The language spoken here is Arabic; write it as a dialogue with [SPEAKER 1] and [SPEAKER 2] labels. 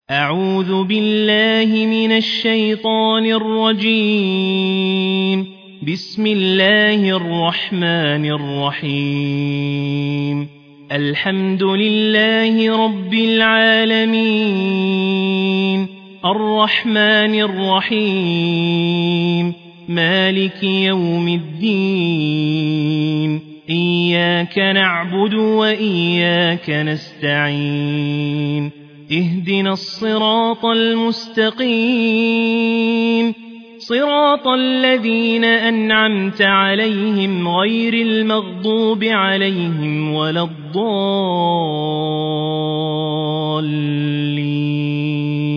[SPEAKER 1] أعوذ بالله من الشيطان الرجيم. بسم الله الرحمن الرحيم. الحمد لله رب العالمين، الرحمن الرحيم، مالك يوم الدين، إياك نعبد وإياك نستعين، اهدنا الصراط المستقيم، صراط الذين أنعمت عليهم غير المغضوب عليهم ولا الضالين.